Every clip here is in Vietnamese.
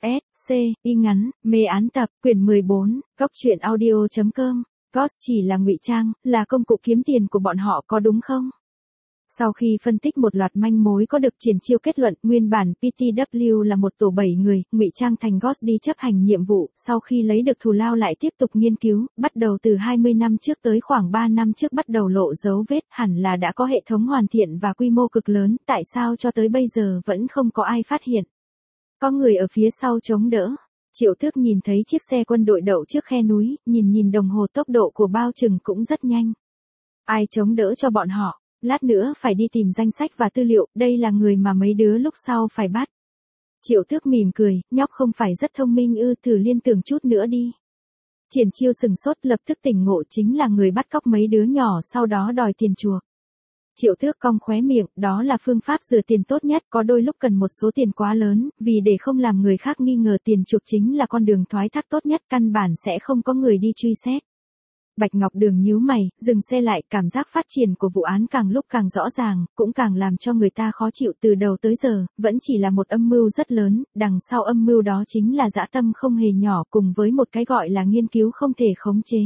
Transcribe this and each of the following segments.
S, C, y ngắn, mê án tập, quyển 14, góc truyện audio.com. Ghost chỉ là ngụy trang, là công cụ kiếm tiền của bọn họ có đúng không? Sau khi phân tích một loạt manh mối có được Triển Chiêu kết luận nguyên bản PTW là một tổ 7 người, ngụy trang thành Ghost đi chấp hành nhiệm vụ, sau khi lấy được thù lao lại tiếp tục nghiên cứu, bắt đầu từ 20 năm trước tới khoảng 3 năm trước bắt đầu lộ dấu vết, hẳn là đã có hệ thống hoàn thiện và quy mô cực lớn, tại sao cho tới bây giờ vẫn không có ai phát hiện? Có người ở phía sau chống đỡ. Triệu Thước nhìn thấy chiếc xe quân đội đậu trước khe núi, nhìn đồng hồ tốc độ của bao chừng cũng rất nhanh. Ai chống đỡ cho bọn họ? Lát nữa phải đi tìm danh sách và tư liệu, đây là người mà mấy đứa lúc sau phải bắt. Triệu Thước mỉm cười, nhóc không phải rất thông minh ư, thử liên tưởng chút nữa đi. Triển Chiêu sừng sốt lập tức tỉnh ngộ, chính là người bắt cóc mấy đứa nhỏ sau đó đòi tiền chuộc. Triệu Thước cong khóe miệng, đó là phương pháp rửa tiền tốt nhất, có đôi lúc cần một số tiền quá lớn, vì để không làm người khác nghi ngờ tiền chuộc chính là con đường thoái thác tốt nhất, căn bản sẽ không có người đi truy xét. Bạch Ngọc Đường nhíu mày, dừng xe lại, cảm giác phát triển của vụ án càng lúc càng rõ ràng, cũng càng làm cho người ta khó chịu. Từ đầu tới giờ, vẫn chỉ là một âm mưu rất lớn, đằng sau âm mưu đó chính là dã tâm không hề nhỏ cùng với một cái gọi là nghiên cứu không thể khống chế.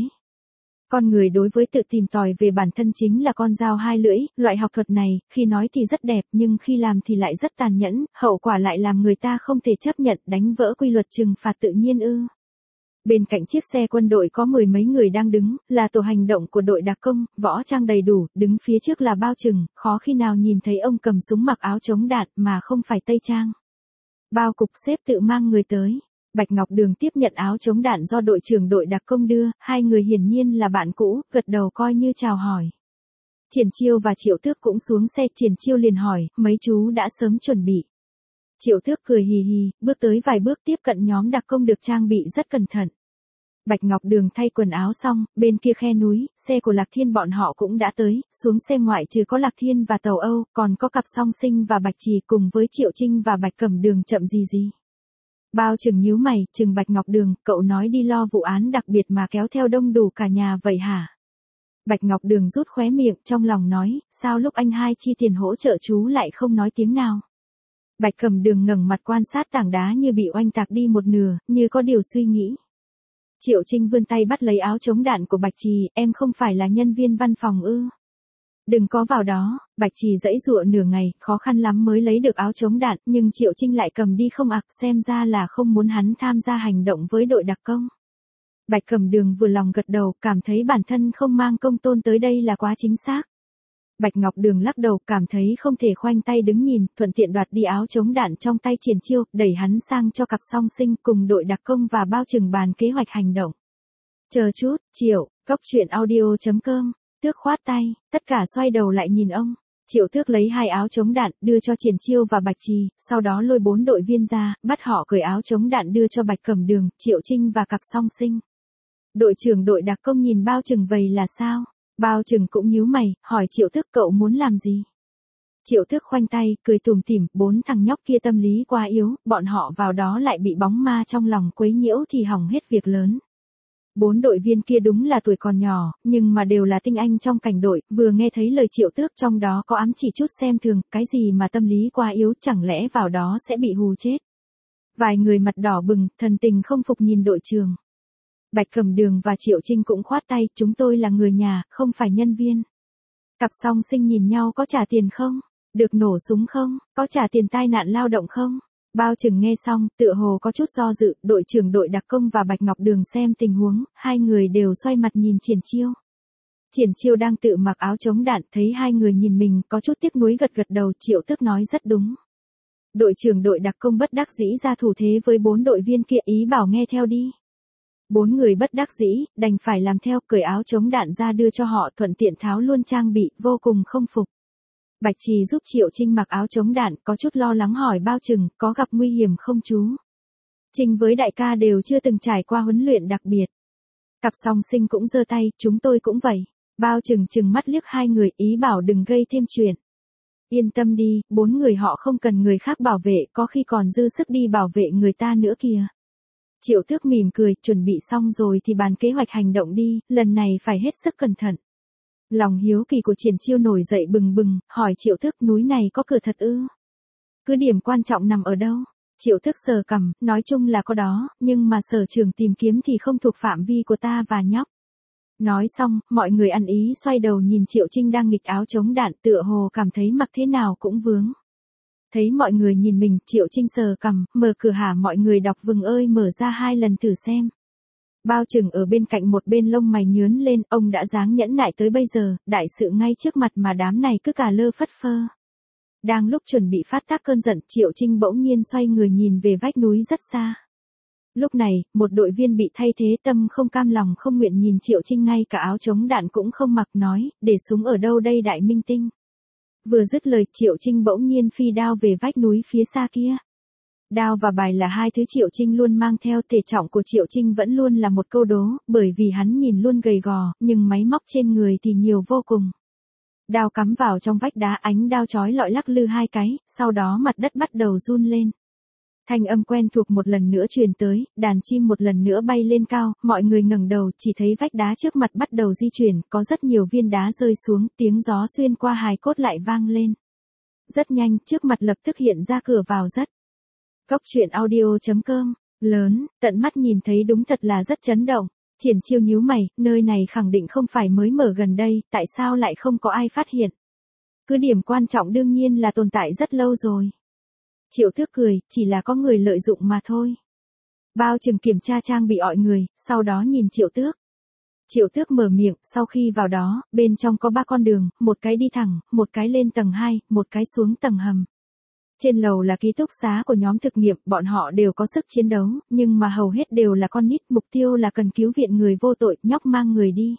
Con người đối với tự tìm tòi về bản thân chính là con dao hai lưỡi, loại học thuật này, khi nói thì rất đẹp nhưng khi làm thì lại rất tàn nhẫn, hậu quả lại làm người ta không thể chấp nhận, đánh vỡ quy luật trừng phạt tự nhiên ư. Bên cạnh chiếc xe quân đội có mười mấy người đang đứng, là tổ hành động của đội đặc công, võ trang đầy đủ, đứng phía trước là Bao Trừng, khó khi nào nhìn thấy ông cầm súng mặc áo chống đạn mà không phải tây trang. Bao cục xếp tự mang người tới. Bạch Ngọc Đường tiếp nhận áo chống đạn do đội trưởng đội đặc công đưa, hai người hiển nhiên là bạn cũ, gật đầu coi như chào hỏi. Triển Chiêu và Triệu Thước cũng xuống xe, Triển Chiêu liền hỏi, mấy chú đã sớm chuẩn bị. Triệu Thước cười hì hì, bước tới vài bước tiếp cận nhóm đặc công được trang bị rất cẩn thận. Bạch Ngọc Đường thay quần áo xong, bên kia khe núi, xe của Lạc Thiên bọn họ cũng đã tới, xuống xe ngoại trừ có Lạc Thiên và Tàu Âu, còn có cặp Song Sinh và Bạch Trì cùng với Triệu Trinh và Bạch Cẩm Đường chậm gì. Bao Trừng nhíu mày, Trừng Bạch Ngọc Đường, cậu nói đi lo vụ án đặc biệt mà kéo theo đông đủ cả nhà vậy hả? Bạch Ngọc Đường rút khóe miệng, trong lòng nói, sao lúc anh hai chi tiền hỗ trợ chú lại không nói tiếng nào? Bạch Cẩm Đường ngẩng mặt quan sát tảng đá như bị oanh tạc đi một nửa, như có điều suy nghĩ. Triệu Trinh vươn tay bắt lấy áo chống đạn của Bạch Trì, em không phải là nhân viên văn phòng ư? Đừng có vào đó. Bạch Trì giãy giụa nửa ngày, khó khăn lắm mới lấy được áo chống đạn, nhưng Triệu Trinh lại cầm đi không ặc, xem ra là không muốn hắn tham gia hành động với đội đặc công. Bạch Cẩm Đường vừa lòng gật đầu, cảm thấy bản thân không mang công tôn tới đây là quá chính xác. Bạch Ngọc Đường lắc đầu, cảm thấy không thể khoanh tay đứng nhìn, thuận tiện đoạt đi áo chống đạn trong tay Triển Chiêu, đẩy hắn sang cho cặp Song Sinh cùng đội đặc công và Bao Trừng bàn kế hoạch hành động. Chờ chút, Triệu, góc truyện audio.com. Thước khoát tay, tất cả xoay đầu lại nhìn ông. Triệu Thước lấy hai áo chống đạn, đưa cho Triển Chiêu và Bạch Trì, sau đó lôi 4 đội viên ra, bắt họ cởi áo chống đạn đưa cho Bạch Cẩm Đường, Triệu Trinh và cặp Song Sinh. Đội trưởng đội đặc công nhìn Bao Trừng vậy là sao? Bao Trừng cũng nhíu mày, hỏi Triệu Thước cậu muốn làm gì? Triệu Thước khoanh tay, cười tủm tỉm, 4 thằng nhóc kia tâm lý quá yếu, bọn họ vào đó lại bị bóng ma trong lòng quấy nhiễu thì hỏng hết việc lớn. 4 đội viên kia đúng là tuổi còn nhỏ, nhưng mà đều là tinh anh trong cảnh đội, vừa nghe thấy lời Triệu Thước trong đó có ám chỉ chút xem thường, cái gì mà tâm lý quá yếu, chẳng lẽ vào đó sẽ bị hù chết. Vài người mặt đỏ bừng, thần tình không phục nhìn đội trưởng. Bạch Cẩm Đường và Triệu Trinh cũng khoát tay, chúng tôi là người nhà, không phải nhân viên. Cặp Song Sinh nhìn nhau, có trả tiền không? Được nổ súng không? Có trả tiền tai nạn lao động không? Bao Trừng nghe xong, tựa hồ có chút do dự, đội trưởng đội đặc công và Bạch Ngọc Đường xem tình huống, hai người đều xoay mặt nhìn Triển Chiêu. Triển Chiêu đang tự mặc áo chống đạn, thấy hai người nhìn mình, có chút tiếc nuối gật đầu, Triệu Thước nói rất đúng. Đội trưởng đội đặc công bất đắc dĩ ra thủ thế với 4 đội viên kia, ý bảo nghe theo đi. 4 người bất đắc dĩ, đành phải làm theo, cởi áo chống đạn ra đưa cho họ, thuận tiện tháo luôn trang bị, vô cùng không phục. Bạch Trì giúp Triệu Trinh mặc áo chống đạn, có chút lo lắng hỏi Bao Trừng, có gặp nguy hiểm không chú? Trinh với đại ca đều chưa từng trải qua huấn luyện đặc biệt. Cặp Song Sinh cũng giơ tay, chúng tôi cũng vậy. Bao Trừng trừng mắt liếc hai người, ý bảo đừng gây thêm chuyện. Yên tâm đi, 4 người họ không cần người khác bảo vệ, có khi còn dư sức đi bảo vệ người ta nữa kìa. Triệu Thước mỉm cười, chuẩn bị xong rồi thì bàn kế hoạch hành động đi, lần này phải hết sức cẩn thận. Lòng hiếu kỳ của Triển Chiêu nổi dậy bừng bừng, hỏi Triệu Thước, núi này có cửa thật ư? Cứ điểm quan trọng nằm ở đâu? Triệu Tước sờ cằm, nói chung là có đó, nhưng mà sở trường tìm kiếm thì không thuộc phạm vi của ta và nhóc. Nói xong, mọi người ăn ý xoay đầu nhìn Triệu Trinh đang nghịch áo chống đạn tựa hồ cảm thấy mặc thế nào cũng vướng. Thấy mọi người nhìn mình, Triệu Trinh sờ cằm, mở cửa hả mọi người đọc vừng ơi mở ra 2 lần thử xem. Bao Trừng ở bên cạnh một bên lông mày nhướn lên, ông đã dáng nhẫn nại tới bây giờ, đại sự ngay trước mặt mà đám này cứ cả lơ phất phơ. Đang lúc chuẩn bị phát tác cơn giận, Triệu Trinh bỗng nhiên xoay người nhìn về vách núi rất xa. Lúc này, một đội viên bị thay thế tâm không cam lòng không nguyện nhìn Triệu Trinh ngay cả áo chống đạn cũng không mặc nói, để súng ở đâu đây đại minh tinh. Vừa dứt lời Triệu Trinh bỗng nhiên phi đao về vách núi phía xa kia. Đao và bài là hai thứ Triệu Trinh luôn mang theo, thể trọng của Triệu Trinh vẫn luôn là một câu đố, bởi vì hắn nhìn luôn gầy gò, nhưng máy móc trên người thì nhiều vô cùng. Đao cắm vào trong vách đá, ánh đao chói lọi lắc lư 2 cái, sau đó mặt đất bắt đầu run lên. Thanh âm quen thuộc một lần nữa truyền tới, đàn chim một lần nữa bay lên cao, mọi người ngẩng đầu chỉ thấy vách đá trước mặt bắt đầu di chuyển, có rất nhiều viên đá rơi xuống, tiếng gió xuyên qua hài cốt lại vang lên. Rất nhanh, trước mặt lập tức hiện ra cửa vào rất. Góc truyện audio.com, lớn, tận mắt nhìn thấy đúng thật là rất chấn động. Triển Chiêu nhíu mày, nơi này khẳng định không phải mới mở gần đây, tại sao lại không có ai phát hiện? Cứ điểm quan trọng đương nhiên là tồn tại rất lâu rồi. Triệu Tước cười, chỉ là có người lợi dụng mà thôi. Bao Trừng kiểm tra trang bị mọi người, sau đó nhìn Triệu Tước. Triệu Tước mở miệng, sau khi vào đó, bên trong có 3 con đường, một cái đi thẳng, một cái lên tầng 2, một cái xuống tầng hầm. Trên lầu là ký túc xá của nhóm thực nghiệm, bọn họ đều có sức chiến đấu, nhưng mà hầu hết đều là con nít, mục tiêu là cần cứu viện người vô tội, nhóc mang người đi.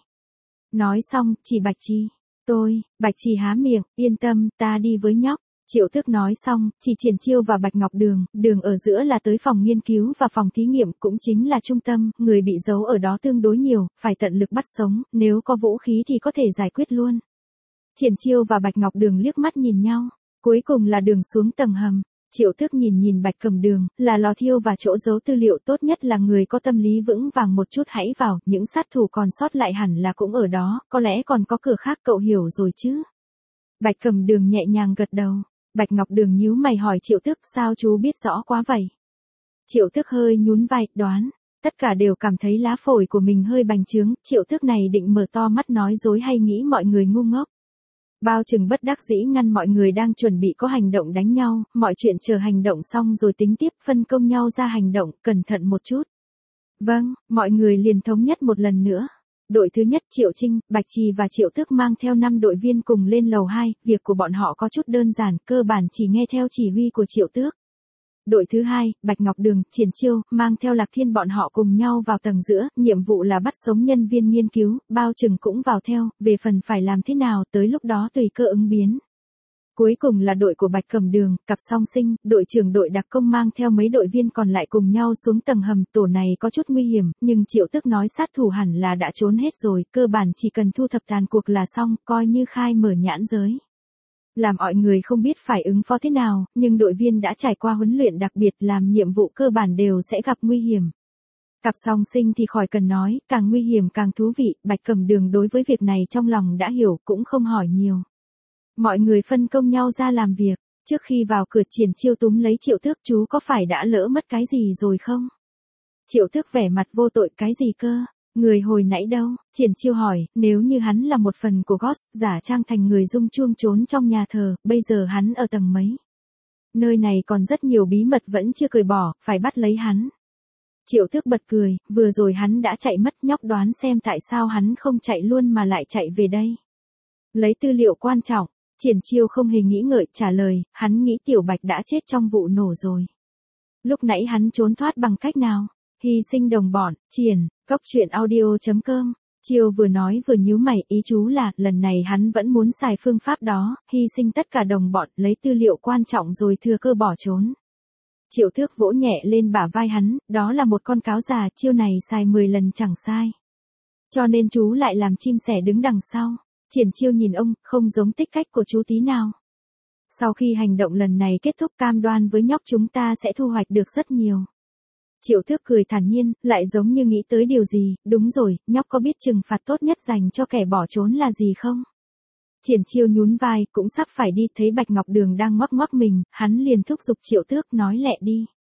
Nói xong, chỉ Bạch Trì. Bạch Trì há miệng, yên tâm, ta đi với nhóc. Triệu Tước nói xong, chỉ Triển Chiêu và Bạch Ngọc Đường ở giữa là tới phòng nghiên cứu và phòng thí nghiệm cũng chính là trung tâm, người bị giấu ở đó tương đối nhiều, phải tận lực bắt sống, nếu có vũ khí thì có thể giải quyết luôn. Triển Chiêu và Bạch Ngọc Đường liếc mắt nhìn nhau, cuối cùng là đường xuống tầng hầm. Triệu Tước nhìn Bạch Cầm Đường, là lò thiêu và chỗ giấu tư liệu, tốt nhất là người có tâm lý vững vàng một chút hãy vào, những sát thủ còn sót lại hẳn là cũng ở đó, có lẽ còn có cửa khác cậu hiểu rồi chứ. Bạch Cầm Đường nhẹ nhàng gật đầu. Bạch Ngọc Đường nhíu mày hỏi Triệu Tước, sao chú biết rõ quá vậy? Triệu Tước hơi nhún vai, đoán. Tất cả đều cảm thấy lá phổi của mình hơi bành trướng, Triệu Tước này định mở to mắt nói dối hay nghĩ mọi người ngu ngốc. Bao Trừng bất đắc dĩ ngăn mọi người đang chuẩn bị có hành động đánh nhau, mọi chuyện chờ hành động xong rồi tính tiếp, phân công nhau ra hành động, cẩn thận một chút. Vâng, mọi người liền thống nhất một lần nữa. Đội thứ nhất Triệu Trinh, Bạch Trì và Triệu Tước mang theo 5 đội viên cùng lên lầu 2, việc của bọn họ có chút đơn giản, cơ bản chỉ nghe theo chỉ huy của Triệu Tước. Đội thứ hai, Bạch Ngọc Đường, Triển Chiêu, mang theo Lạc Thiên bọn họ cùng nhau vào tầng giữa, nhiệm vụ là bắt sống nhân viên nghiên cứu, Bao Trừng cũng vào theo, về phần phải làm thế nào tới lúc đó tùy cơ ứng biến. Cuối cùng là đội của Bạch Cầm Đường, cặp song sinh, đội trưởng đội đặc công mang theo mấy đội viên còn lại cùng nhau xuống tầng hầm, tổ này có chút nguy hiểm, nhưng Triệu Tước nói sát thủ hẳn là đã trốn hết rồi, cơ bản chỉ cần thu thập tàn cuộc là xong, coi như khai mở nhãn giới. Làm mọi người không biết phải ứng phó thế nào, nhưng đội viên đã trải qua huấn luyện đặc biệt làm nhiệm vụ cơ bản đều sẽ gặp nguy hiểm. Cặp song sinh thì khỏi cần nói, càng nguy hiểm càng thú vị, Bạch Cầm Đường đối với việc này trong lòng đã hiểu, cũng không hỏi nhiều. Mọi người phân công nhau ra làm việc, trước khi vào cửa Triển Chiêu túm lấy Triệu Tước, chú có phải đã lỡ mất cái gì rồi không? Triệu Tước vẻ mặt vô tội, cái gì cơ? Người hồi nãy đâu? Triển Chiêu hỏi, nếu như hắn là một phần của Ghost, giả trang thành người dung chuông trốn trong nhà thờ, bây giờ hắn ở tầng mấy? Nơi này còn rất nhiều bí mật vẫn chưa cởi bỏ, phải bắt lấy hắn. Triệu Tước bật cười, vừa rồi hắn đã chạy mất, nhóc đoán xem tại sao hắn không chạy luôn mà lại chạy về đây. Lấy tư liệu quan trọng. Triển Chiêu không hề nghĩ ngợi trả lời, hắn nghĩ Tiểu Bạch đã chết trong vụ nổ rồi. Lúc nãy hắn trốn thoát bằng cách nào? Hy sinh đồng bọn, Triển, góc truyện audio.com. Chiêu vừa nói vừa nhíu mày, ý chú là, lần này hắn vẫn muốn xài phương pháp đó, hy sinh tất cả đồng bọn, lấy tư liệu quan trọng rồi thừa cơ bỏ trốn. Triệu Tước vỗ nhẹ lên bả vai hắn, đó là một con cáo già, chiêu này xài 10 lần chẳng sai. Cho nên chú lại làm chim sẻ đứng đằng sau. Triển Chiêu nhìn ông, không giống tích cách của chú tí nào. Sau khi hành động lần này kết thúc cam đoan với nhóc chúng ta sẽ thu hoạch được rất nhiều. Triệu Tước cười thản nhiên, lại giống như nghĩ tới điều gì, đúng rồi, nhóc có biết trừng phạt tốt nhất dành cho kẻ bỏ trốn là gì không? Triển Chiêu nhún vai, cũng sắp phải đi, thấy Bạch Ngọc Đường đang ngoắc ngoắc mình, hắn liền thúc giục Triệu Tước nói lẹ đi.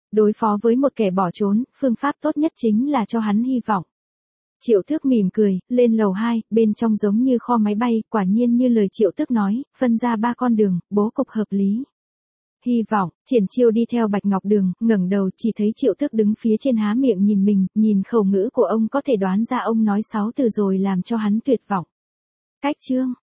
Đối phó với một kẻ bỏ trốn, phương pháp tốt nhất chính là cho hắn hy vọng. Triệu Tước mỉm cười, lên lầu 2, bên trong giống như kho máy bay, quả nhiên như lời Triệu Tước nói, phân ra 3 con đường, bố cục hợp lý. Hy vọng, Triển Chiêu đi theo Bạch Ngọc Đường, ngẩng đầu chỉ thấy Triệu Tước đứng phía trên há miệng nhìn mình, nhìn khẩu ngữ của ông có thể đoán ra ông nói 6 từ rồi làm cho hắn tuyệt vọng. Cách chương